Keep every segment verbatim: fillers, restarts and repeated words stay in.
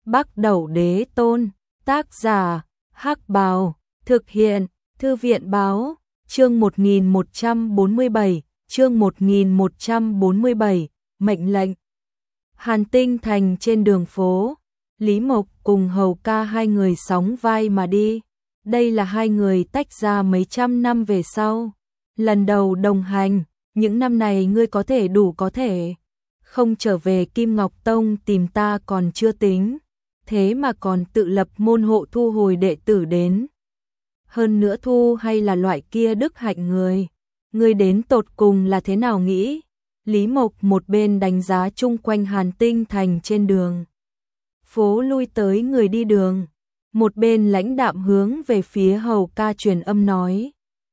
Bắc Đẩu Đế Tôn, tác giả, Hắc Bào, thực hiện, Thư viện Báo, chương một nghìn một trăm bốn mươi bảy, chương một nghìn một trăm bốn mươi bảy, mệnh lệnh. Hàn Tinh Thành trên đường phố, Lý Mộc cùng Hầu Ca hai người sóng vai mà đi. Đây là hai người tách ra mấy trăm năm về sau. Lần đầu đồng hành, những năm này ngươi có thể đủ có thể. Không trở về Kim Ngọc Tông tìm ta còn chưa tính. Thế mà còn tự lập môn hộ thu hồi đệ tử đến. Hơn nữa thu hay là loại kia đức hạnh người. Ngươi đến tột cùng là thế nào nghĩ? Lý Mộc một bên đánh giá chung quanh Hàn Tinh Thành trên đường phố lui tới người đi đường, một bên lãnh đạm hướng về phía Hầu Ca truyền âm nói.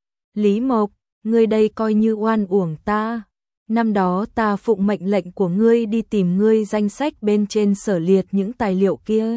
Lý Mộc, ngươi đây coi như oan uổng ta. Năm đó ta phụng mệnh lệnh của ngươi đi tìm ngươi danh sách bên trên sở liệt những tài liệu kia.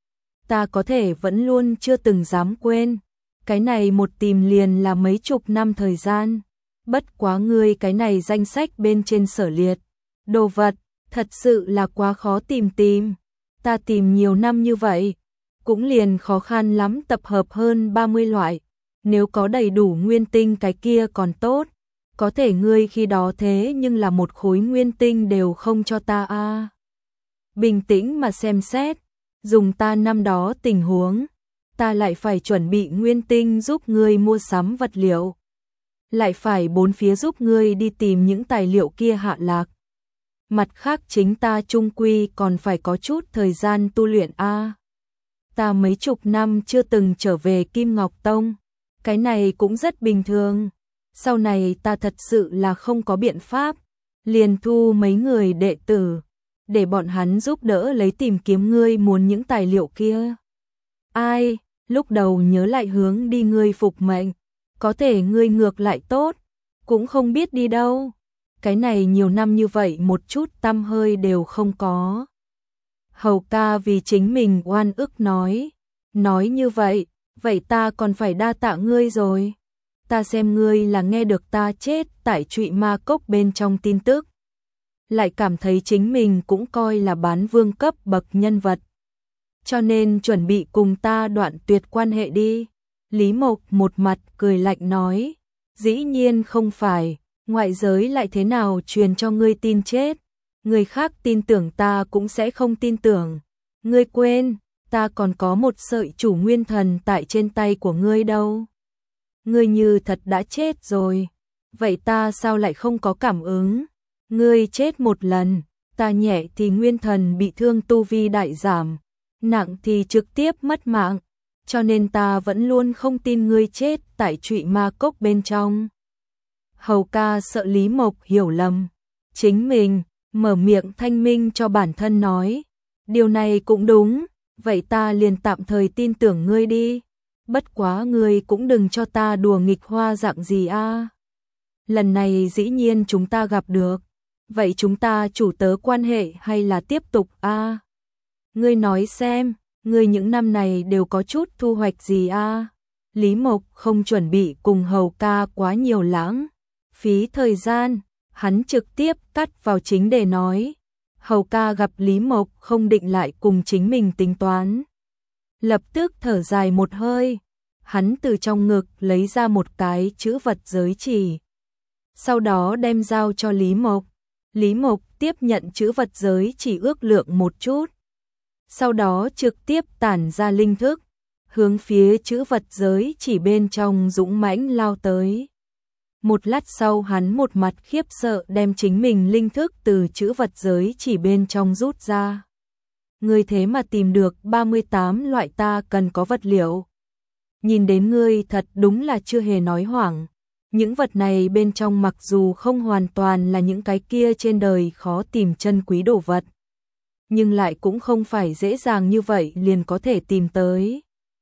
Ta có thể vẫn luôn chưa từng dám quên. Cái này một tìm liền là mấy chục năm thời gian. Bất quá ngươi cái này danh sách bên trên sở liệt. Đồ vật, thật sự là quá khó tìm tìm. Ta tìm nhiều năm như vậy, cũng liền khó khăn lắm tập hợp hơn ba mươi loại. Nếu có đầy đủ nguyên tinh cái kia còn tốt. Có thể ngươi khi đó thế nhưng là một khối nguyên tinh đều không cho ta a. À. Bình tĩnh mà xem xét, dùng ta năm đó tình huống, ta lại phải chuẩn bị nguyên tinh giúp ngươi mua sắm vật liệu. Lại phải bốn phía giúp ngươi đi tìm những tài liệu kia hạ lạc. Mặt khác chính ta trung quy còn phải có chút thời gian tu luyện a. À. Ta mấy chục năm chưa từng trở về Kim Ngọc Tông, cái này cũng rất bình thường. Sau này ta thật sự là không có biện pháp, liền thu mấy người đệ tử, để bọn hắn giúp đỡ lấy tìm kiếm ngươi muốn những tài liệu kia. Ai, lúc đầu nhớ lại hướng đi ngươi phục mệnh, có thể ngươi ngược lại tốt, cũng không biết đi đâu. Cái này nhiều năm như vậy một chút tăm hơi đều không có. Hầu Ca vì chính mình oan ức nói, nói như vậy, vậy ta còn phải đa tạ ngươi rồi. Ta xem ngươi là nghe được ta chết tại Trụy Ma Cốc bên trong tin tức, lại cảm thấy chính mình cũng coi là bán vương cấp bậc nhân vật, cho nên chuẩn bị cùng ta đoạn tuyệt quan hệ đi. Lý Mộc một mặt cười lạnh nói, dĩ nhiên không phải, ngoại giới lại thế nào truyền cho ngươi tin chết, người khác tin tưởng ta cũng sẽ không tin tưởng. Ngươi quên, ta còn có một sợi chủ nguyên thần tại trên tay của ngươi đâu. Ngươi như thật đã chết rồi, vậy ta sao lại không có cảm ứng? Ngươi chết một lần, ta nhẹ thì nguyên thần bị thương tu vi đại giảm, nặng thì trực tiếp mất mạng, cho nên ta vẫn luôn không tin ngươi chết tại Trụy Ma Cốc bên trong. Hầu Ca sợ Lý Mộc hiểu lầm, chính mình mở miệng thanh minh cho bản thân nói, điều này cũng đúng, vậy ta liền tạm thời tin tưởng ngươi đi. Bất quá ngươi cũng đừng cho ta đùa nghịch hoa dạng gì a. À. Lần này dĩ nhiên chúng ta gặp được, vậy chúng ta chủ tớ quan hệ hay là tiếp tục a? À. Ngươi nói xem, ngươi những năm này đều có chút thu hoạch gì a? À. Lý Mộc không chuẩn bị cùng Hầu Ca quá nhiều lãng phí thời gian, hắn trực tiếp cắt vào chính đề nói. Hầu Ca gặp Lý Mộc không định lại cùng chính mình tính toán, lập tức thở dài một hơi, hắn từ trong ngực lấy ra một cái chữ vật giới chỉ, sau đó đem giao cho Lý Mộc. Lý Mộc tiếp nhận chữ vật giới chỉ ước lượng một chút, sau đó trực tiếp tản ra linh thức, hướng phía chữ vật giới chỉ bên trong dũng mãnh lao tới. Một lát sau hắn một mặt khiếp sợ đem chính mình linh thức từ chữ vật giới chỉ bên trong rút ra. Ngươi thế mà tìm được ba mươi tám loại ta cần có vật liệu. Nhìn đến ngươi thật đúng là chưa hề nói hoảng. Những vật này bên trong mặc dù không hoàn toàn là những cái kia trên đời khó tìm chân quý đồ vật, nhưng lại cũng không phải dễ dàng như vậy liền có thể tìm tới.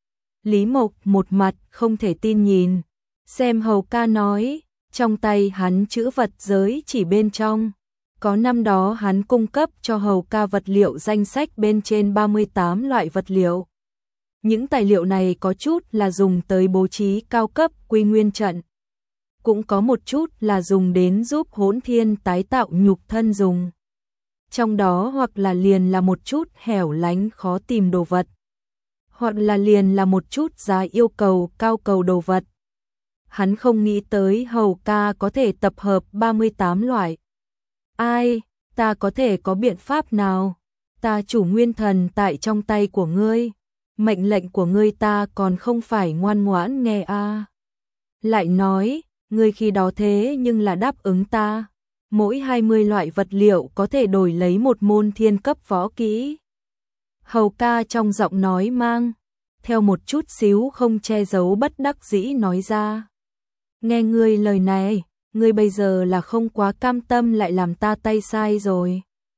Lý Mộc một mặt không thể tin nhìn, xem Hầu Ca nói, trong tay hắn chữ vật giới chỉ bên trong, có năm đó hắn cung cấp cho Hầu Ca vật liệu danh sách bên trên ba mươi tám loại vật liệu. Những tài liệu này có chút là dùng tới bố trí cao cấp quy nguyên trận, cũng có một chút là dùng đến giúp Hỗn Thiên tái tạo nhục thân dùng. Trong đó hoặc là liền là một chút hẻo lánh khó tìm đồ vật, hoặc là liền là một chút giá yêu cầu cao cầu đồ vật. Hắn không nghĩ tới Hầu ca có thể tập hợp ba mươi tám loại. Ai, ta có thể có biện pháp nào? Ta chủ nguyên thần tại trong tay của ngươi, mệnh lệnh của ngươi ta còn không phải ngoan ngoãn nghe a. À. Lại nói, ngươi khi đó thế nhưng là đáp ứng ta, mỗi hai mươi loại vật liệu có thể đổi lấy một môn thiên cấp võ kỹ. Hầu ca trong giọng nói mang theo một chút xíu không che giấu bất đắc dĩ nói ra. Nghe ngươi lời này, ngươi bây giờ là không quá cam tâm lại làm ta tay sai rồi.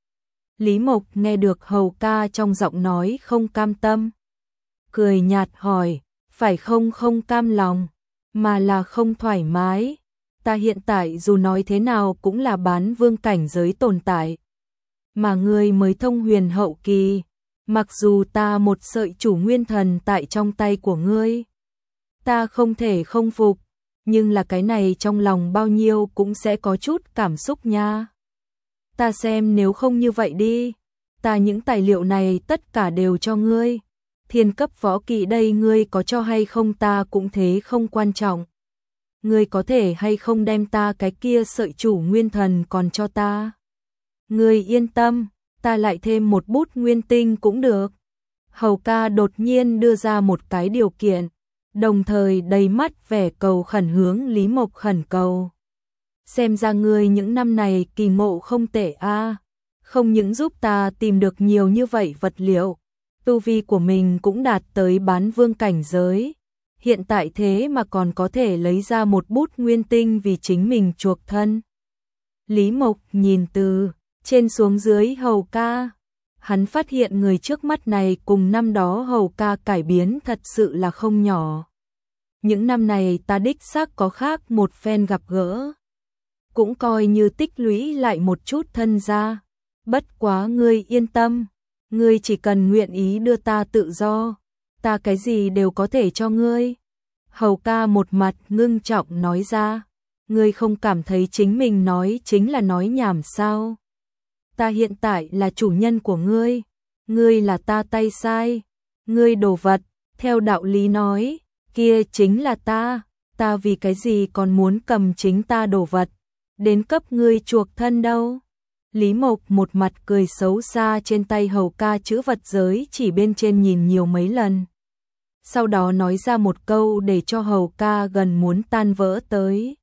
Lý Mộc nghe được Hầu ca trong giọng nói không cam tâm, cười nhạt hỏi, phải không không cam lòng, mà là không thoải mái. Ta hiện tại dù nói thế nào cũng là bán vương cảnh giới tồn tại, mà ngươi mới thông huyền hậu kỳ, mặc dù ta một sợi chủ nguyên thần tại trong tay của ngươi, ta không thể không phục, nhưng là cái này trong lòng bao nhiêu cũng sẽ có chút cảm xúc nha. Ta xem nếu không như vậy đi, ta những tài liệu này tất cả đều cho ngươi, thiên cấp võ kỹ đây ngươi có cho hay không ta cũng thế không quan trọng. Ngươi có thể hay không đem ta cái kia sợi chủ nguyên thần còn cho ta. Ngươi yên tâm, ta lại thêm một bút nguyên tinh cũng được. Hầu ca đột nhiên đưa ra một cái điều kiện, đồng thời đầy mắt vẻ cầu khẩn hướng Lý Mộc khẩn cầu. Xem ra ngươi những năm này kỳ ngộ không tệ a, không những giúp ta tìm được nhiều như vậy vật liệu, tu vi của mình cũng đạt tới bán vương cảnh giới. Hiện tại thế mà còn có thể lấy ra một bút nguyên tinh vì chính mình chuộc thân. Lý Mộc nhìn từ trên xuống dưới Hầu ca, hắn phát hiện người trước mắt này cùng năm đó Hầu ca cải biến thật sự là không nhỏ. Những năm này ta đích xác có khác một phen gặp gỡ, cũng coi như tích lũy lại một chút thân gia. Bất quá ngươi yên tâm, ngươi chỉ cần nguyện ý đưa ta tự do, ta cái gì đều có thể cho ngươi. Hầu ca một mặt ngưng trọng nói ra, ngươi không cảm thấy chính mình nói chính là nói nhảm sao? Ta hiện tại là chủ nhân của ngươi, ngươi là ta tay sai, ngươi đồ vật, theo đạo lý nói, kia chính là ta, ta vì cái gì còn muốn cầm chính ta đồ vật, đến cấp ngươi chuộc thân đâu. Lý Mộc một mặt cười xấu xa trên tay Hầu ca chữ vật giới chỉ bên trên nhìn nhiều mấy lần. Sau đó nói ra một câu để cho Hầu ca gần muốn tan vỡ tới.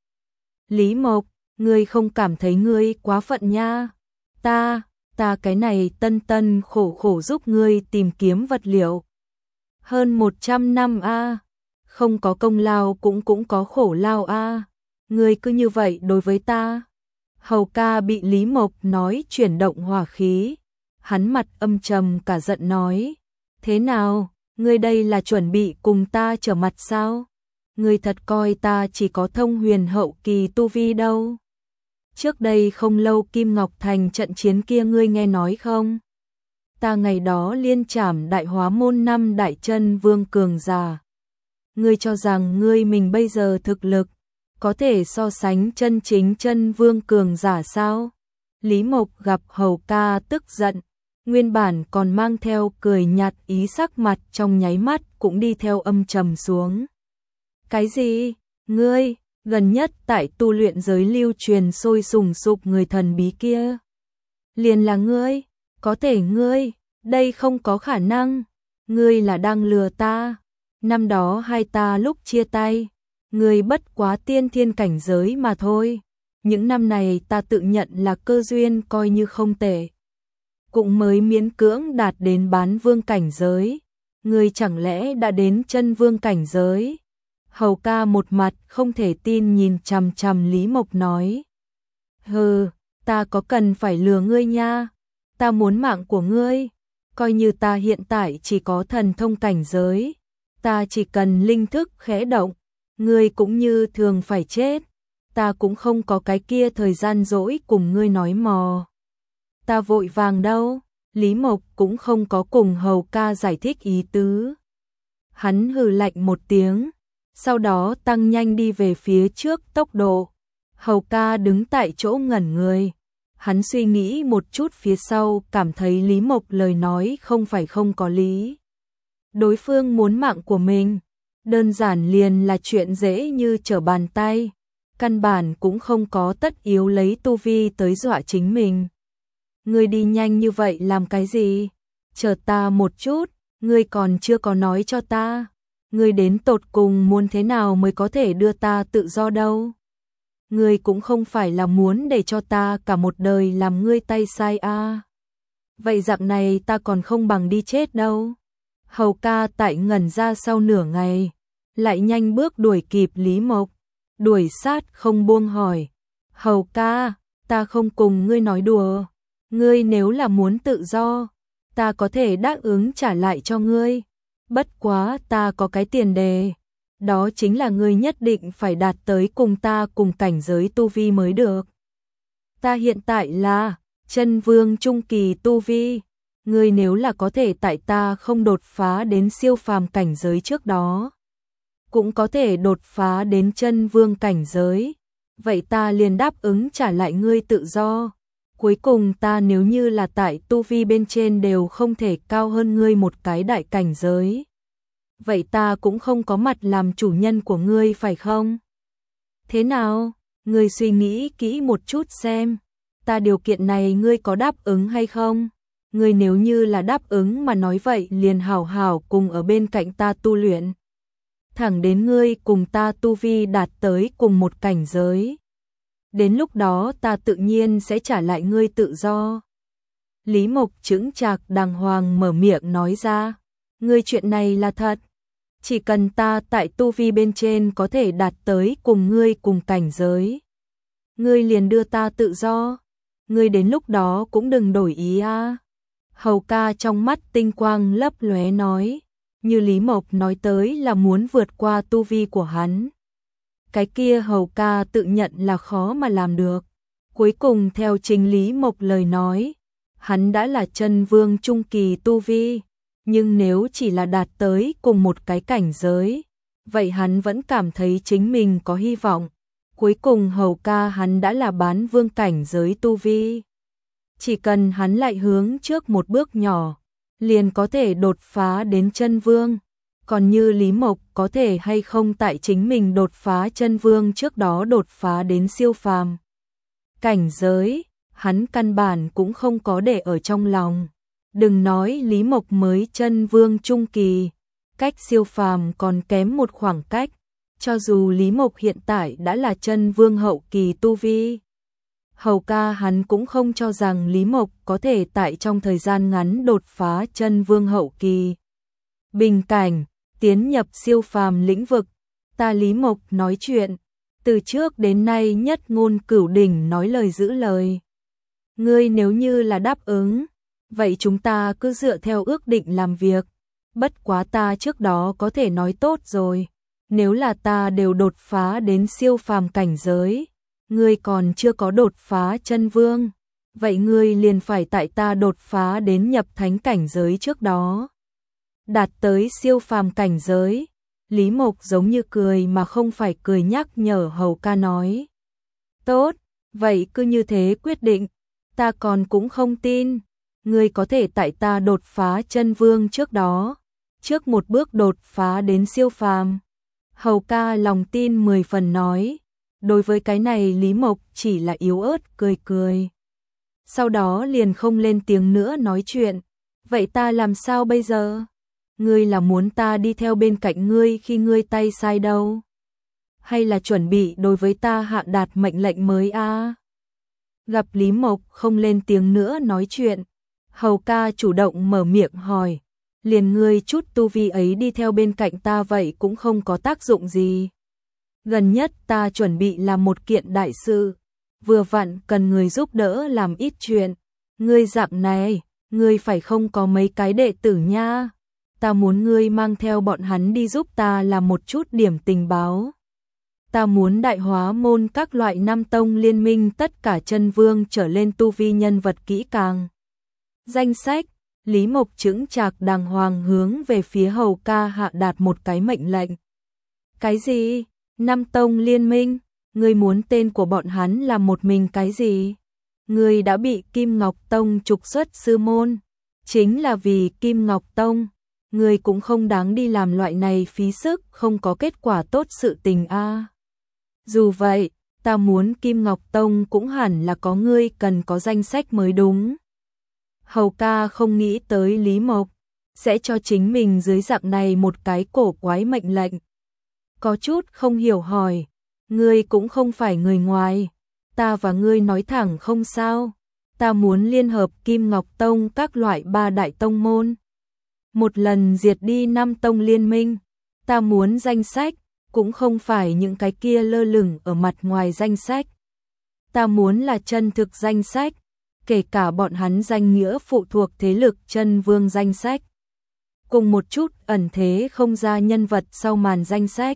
Lý Mộc, ngươi không cảm thấy ngươi quá phận nha? Ta, ta cái này tân tân khổ khổ giúp ngươi tìm kiếm vật liệu. Hơn một trăm năm a, không có công lao cũng cũng có khổ lao a. Ngươi cứ như vậy đối với ta. Hầu ca bị Lý Mộc nói chuyển động hỏa khí, hắn mặt âm trầm cả giận nói, thế nào, ngươi đây là chuẩn bị cùng ta trở mặt sao? Ngươi thật coi ta chỉ có thông huyền hậu kỳ tu vi đâu. Trước đây không lâu Kim Ngọc Thành trận chiến kia ngươi nghe nói không? Ta ngày đó liên trảm đại hóa môn năm đại chân vương cường giả. Ngươi cho rằng ngươi mình bây giờ thực lực có thể so sánh chân chính chân vương cường giả sao? Lý Mộc gặp Hầu ca tức giận, nguyên bản còn mang theo cười nhạt ý sắc mặt trong nháy mắt cũng đi theo âm trầm xuống. Cái gì? Ngươi, gần nhất tại tu luyện giới lưu truyền sôi sùng sục người thần bí kia. Liền là ngươi, có thể ngươi, đây không có khả năng, ngươi là đang lừa ta. Năm đó hai ta lúc chia tay, ngươi bất quá tiên thiên cảnh giới mà thôi. Những năm này ta tự nhận là cơ duyên coi như không tệ, cũng mới miễn cưỡng đạt đến bán vương cảnh giới. Ngươi chẳng lẽ đã đến chân vương cảnh giới? Hầu ca một mặt không thể tin nhìn chằm chằm Lý Mộc nói. Hừ, ta có cần phải lừa ngươi nha? Ta muốn mạng của ngươi. Coi như ta hiện tại chỉ có thần thông cảnh giới, ta chỉ cần linh thức khẽ động, ngươi cũng như thường phải chết. Ta cũng không có cái kia thời gian dỗi cùng ngươi nói mò. Ta vội vàng đâu. Lý Mộc cũng không có cùng Hầu ca giải thích ý tứ. Hắn hừ lạnh một tiếng, sau đó tăng nhanh đi về phía trước tốc độ. Hầu ca đứng tại chỗ ngẩn người, Hắn suy nghĩ một chút phía sau, cảm thấy Lý Mộc lời nói không phải không có lý. Đối phương muốn mạng của mình, đơn giản liền là chuyện dễ như trở bàn tay, căn bản cũng không có tất yếu lấy tu vi tới dọa chính mình. Ngươi đi nhanh như vậy làm cái gì? Chờ ta một chút, ngươi còn chưa có nói cho ta. Ngươi đến tột cùng muốn thế nào mới có thể đưa ta tự do đâu? Ngươi cũng không phải là muốn để cho ta cả một đời làm ngươi tay sai à. Vậy dạng này ta còn không bằng đi chết đâu. Hầu ca tại ngẩn ra sau nửa ngày, lại nhanh bước đuổi kịp Lý Mộc, đuổi sát không buông hỏi. Hầu ca, ta không cùng ngươi nói đùa, ngươi nếu là muốn tự do, ta có thể đáp ứng trả lại cho ngươi. Bất quá ta có cái tiền đề, đó chính là ngươi nhất định phải đạt tới cùng ta cùng cảnh giới tu vi mới được. Ta hiện tại là chân vương trung kỳ tu vi, ngươi nếu là có thể tại ta không đột phá đến siêu phàm cảnh giới trước đó, cũng có thể đột phá đến chân vương cảnh giới, vậy ta liền đáp ứng trả lại ngươi tự do. Cuối cùng ta nếu như là tại tu vi bên trên đều không thể cao hơn ngươi một cái đại cảnh giới, vậy ta cũng không có mặt làm chủ nhân của ngươi phải không? Thế nào? Ngươi suy nghĩ kỹ một chút xem, ta điều kiện này ngươi có đáp ứng hay không? Ngươi nếu như là đáp ứng mà nói vậy liền hảo hảo cùng ở bên cạnh ta tu luyện. Thẳng đến ngươi cùng ta tu vi đạt tới cùng một cảnh giới. Đến lúc đó ta tự nhiên sẽ trả lại ngươi tự do. Lý Mộc chững chạc đàng hoàng mở miệng nói ra. Ngươi chuyện này là thật. Chỉ cần ta tại tu vi bên trên có thể đạt tới cùng ngươi cùng cảnh giới, ngươi liền đưa ta tự do. Ngươi đến lúc đó cũng đừng đổi ý a. Hầu ca trong mắt tinh quang lấp lóe nói, như Lý Mộc nói tới là muốn vượt qua tu vi của hắn. Cái kia hầu ca tự nhận là khó mà làm được. Cuối cùng theo chính Lý Mộc lời nói, hắn đã là chân vương trung kỳ tu vi, nhưng nếu chỉ là đạt tới cùng một cái cảnh giới, vậy hắn vẫn cảm thấy chính mình có hy vọng. Cuối cùng hầu ca hắn đã là bán vương cảnh giới tu vi. Chỉ cần hắn lại hướng trước một bước nhỏ, liền có thể đột phá đến chân vương. Còn như Lý Mộc có thể hay không tại chính mình đột phá chân vương trước đó đột phá đến siêu phàm cảnh giới, hắn căn bản cũng không có để ở trong lòng. Đừng nói Lý Mộc mới chân vương trung kỳ, cách siêu phàm còn kém một khoảng cách, cho dù Lý Mộc hiện tại đã là chân vương hậu kỳ tu vi. Hầu ca hắn cũng không cho rằng Lý Mộc có thể tại trong thời gian ngắn đột phá chân vương hậu kỳ. Bình cảnh, tiến nhập siêu phàm lĩnh vực, ta Lý Mộc nói chuyện, từ trước đến nay nhất ngôn cửu đỉnh nói lời giữ lời. Ngươi nếu như là đáp ứng, vậy chúng ta cứ dựa theo ước định làm việc. Bất quá ta trước đó có thể nói tốt rồi, nếu là ta đều đột phá đến siêu phàm cảnh giới, ngươi còn chưa có đột phá chân vương, vậy ngươi liền phải tại ta đột phá đến nhập thánh cảnh giới trước đó đạt tới siêu phàm cảnh giới. Lý Mộc giống như cười mà không phải cười nhắc nhở hầu ca nói. Tốt, vậy cứ như thế quyết định, ta còn cũng không tin. Ngươi có thể tại ta đột phá chân vương trước đó, trước một bước đột phá đến siêu phàm. Hầu ca lòng tin mười phần nói. Đối với cái này Lý Mộc chỉ là yếu ớt cười cười. Sau đó liền không lên tiếng nữa nói chuyện. Vậy ta làm sao bây giờ? Ngươi là muốn ta đi theo bên cạnh ngươi khi ngươi tay sai đâu? Hay là chuẩn bị đối với ta hạ đạt mệnh lệnh mới a? À? Gặp Lý Mộc không lên tiếng nữa nói chuyện, hầu ca chủ động mở miệng hỏi. Liền ngươi chút tu vi ấy đi theo bên cạnh ta vậy cũng không có tác dụng gì. Gần nhất ta chuẩn bị làm một kiện đại sự, vừa vặn cần người giúp đỡ làm ít chuyện. Ngươi dạng này, ngươi phải không có mấy cái đệ tử nha. Ta muốn ngươi mang theo bọn hắn đi giúp ta làm một chút điểm tình báo. Ta muốn đại hóa môn các loại năm tông liên minh tất cả chân vương trở lên tu vi nhân vật kỹ càng. Danh sách, Lý Mộc chững chạc đàng hoàng hướng về phía hầu ca hạ đạt một cái mệnh lệnh. Cái gì? Năm tông liên minh? Ngươi muốn tên của bọn hắn là một mình cái gì? Ngươi đã bị Kim Ngọc Tông trục xuất sư môn, chính là vì Kim Ngọc Tông, ngươi cũng không đáng đi làm loại này phí sức không có kết quả tốt sự tình a. Dù vậy, ta muốn Kim Ngọc Tông cũng hẳn là có ngươi cần có danh sách mới đúng. Hầu ca không nghĩ tới Lý Mộc sẽ cho chính mình dưới dạng này một cái cổ quái mệnh lệnh. Có chút không hiểu hỏi, ngươi cũng không phải người ngoài, ta và ngươi nói thẳng không sao, ta muốn liên hợp Kim Ngọc Tông các loại ba đại tông môn. Một lần diệt đi năm tông liên minh, ta muốn danh sách, cũng không phải những cái kia lơ lửng ở mặt ngoài danh sách. Ta muốn là chân thực danh sách, kể cả bọn hắn danh nghĩa phụ thuộc thế lực chân vương danh sách. Cùng một chút ẩn thế không ra nhân vật sau màn danh sách.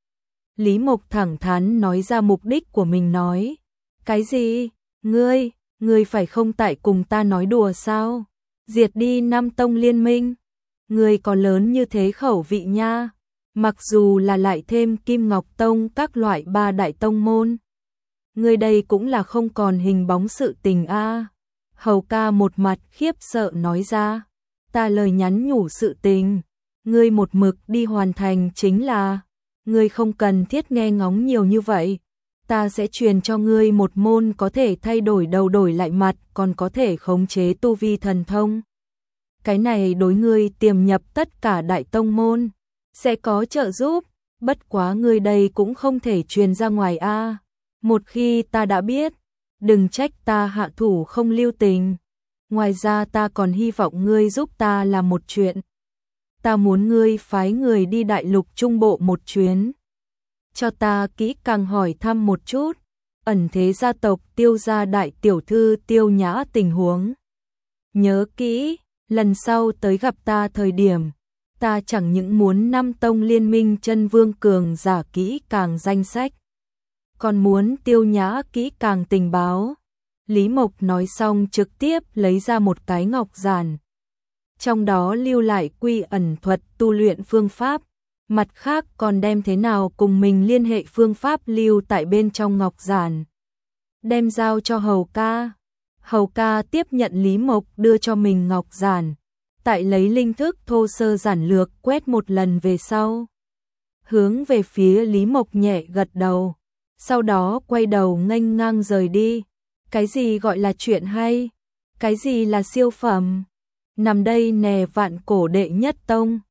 Lý Mộc thẳng thắn nói ra mục đích của mình nói. Cái gì? Ngươi, ngươi phải không tại cùng ta nói đùa sao? Diệt đi năm tông liên minh. Ngươi có lớn như thế khẩu vị nha. Mặc dù là lại thêm Kim Ngọc Tông các loại ba đại tông môn. Ngươi đây cũng là không còn hình bóng sự tình a. Hầu ca một mặt khiếp sợ nói ra. Ta lời nhắn nhủ sự tình. Ngươi một mực đi hoàn thành chính là. Ngươi không cần thiết nghe ngóng nhiều như vậy. Ta sẽ truyền cho ngươi một môn có thể thay đổi đầu đổi lại mặt, còn có thể khống chế tu vi thần thông. Cái này đối ngươi tiềm nhập tất cả đại tông môn sẽ có trợ giúp, bất quá ngươi đây cũng không thể truyền ra ngoài a. Một khi ta đã biết, đừng trách ta hạ thủ không lưu tình. Ngoài ra ta còn hy vọng ngươi giúp ta làm một chuyện. Ta muốn ngươi phái người đi đại lục trung bộ một chuyến. Cho ta kỹ càng hỏi thăm một chút, ẩn thế gia tộc Tiêu gia đại tiểu thư Tiêu Nhã tình huống. Nhớ kỹ, lần sau tới gặp ta thời điểm, ta chẳng những muốn năm tông liên minh chân vương cường giả kỹ càng danh sách, còn muốn Tiêu Nhã kỹ càng tình báo. Lý Mộc nói xong trực tiếp lấy ra một cái ngọc giản. Trong đó lưu lại quy ẩn thuật tu luyện phương pháp, mặt khác còn đem thế nào cùng mình liên hệ phương pháp lưu tại bên trong ngọc giản. Đem giao cho Hầu ca. Hầu ca tiếp nhận Lý Mộc đưa cho mình ngọc giản, tại lấy linh thức thô sơ giản lược quét một lần về sau. Hướng về phía Lý Mộc nhẹ gật đầu, sau đó quay đầu nghênh ngang rời đi. Cái gì gọi là chuyện hay? Cái gì là siêu phẩm? Nằm đây nè vạn cổ đệ nhất tông.